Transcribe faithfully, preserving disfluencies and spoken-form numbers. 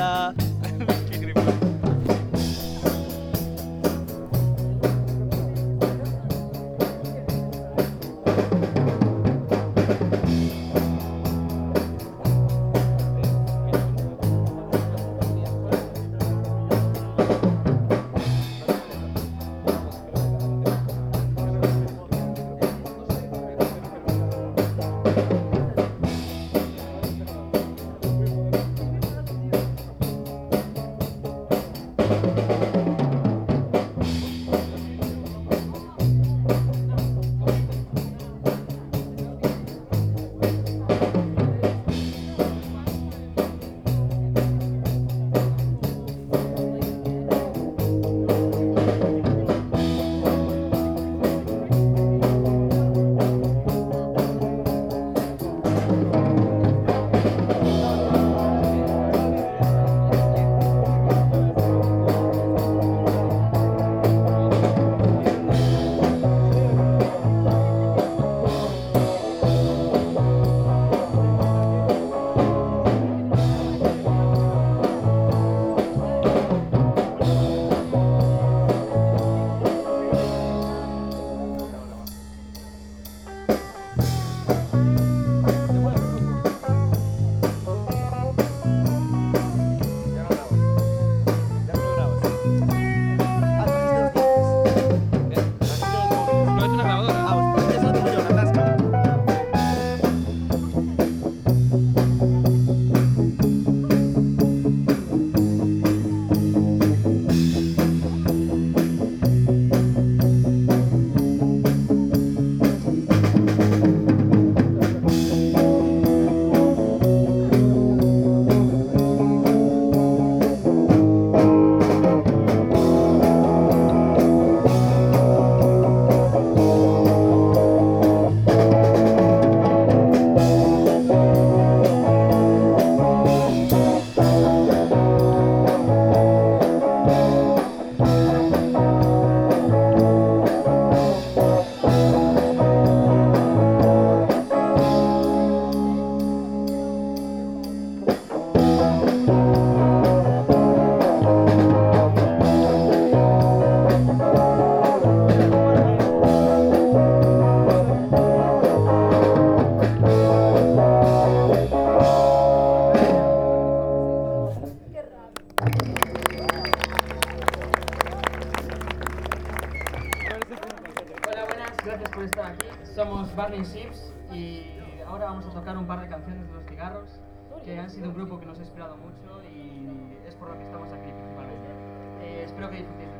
Hola. Qué creepy. Gracias por estar aquí. Somos Burning Ships y ahora vamos a tocar un par de canciones de Los Cigarros, que han sido un grupo que nos ha inspirado mucho y es por lo que estamos aquí principalmente. Eh, espero que disfrutéis.